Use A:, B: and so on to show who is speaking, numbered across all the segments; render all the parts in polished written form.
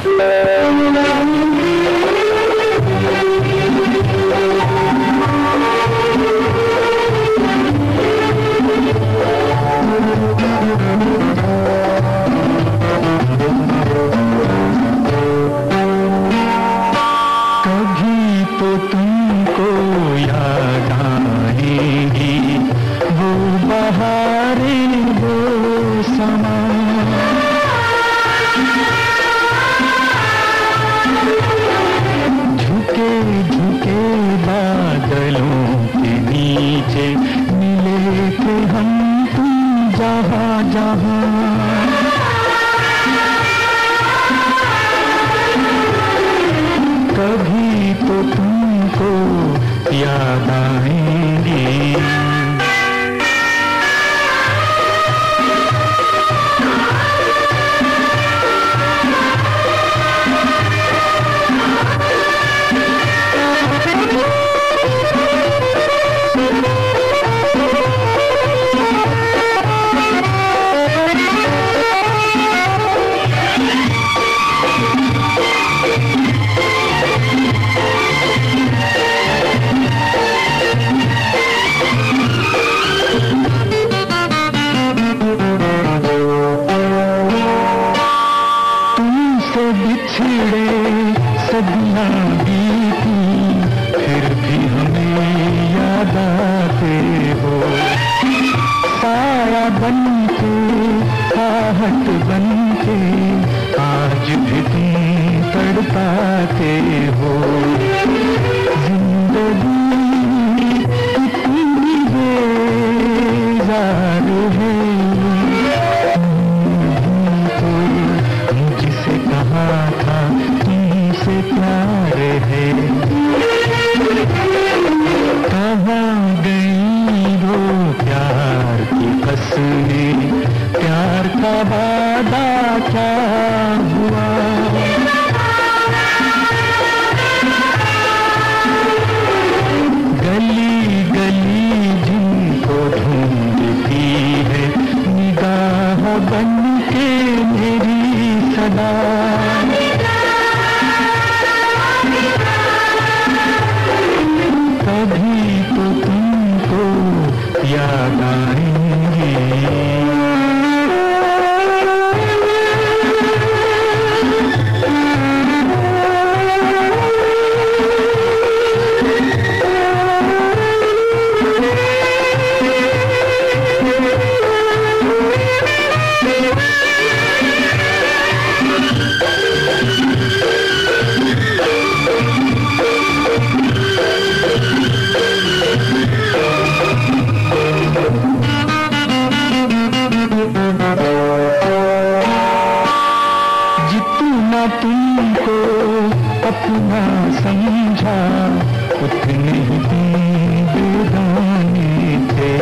A: कभी तो तुमको याद आएंगे। बिछड़े सदियां बीती फिर भी हमें याद आते हो। साया बनके आहट बनके आज भी तुम तड़पाते हो। जिंदगी इतनी बेजार है, जिसे कहा था तुमसे प्यार है। कहाँ गई वो प्यार की फसलें, प्यार का वादा क्या हुआ। गली गली जिनको ढूंढती है निगाह बनके मेरी सदा। कभी तो तुमको याद आएंगे। जितना तुमको अपना समझा उतने ही तुम बेगाने थे।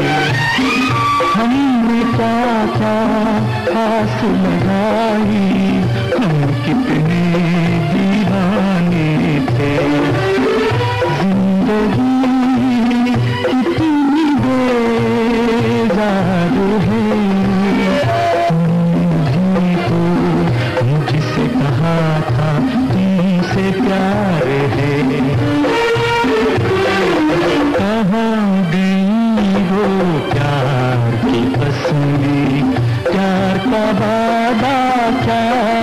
A: हमने क्या क्या आस लगाई, हम कितने दीवाने थे। जिंदगी कितनी बेजार है, जिसे कहा था तुमसे प्यार है। कहाँ गई वो प्यार की फसलें, प्यार का वादा क्या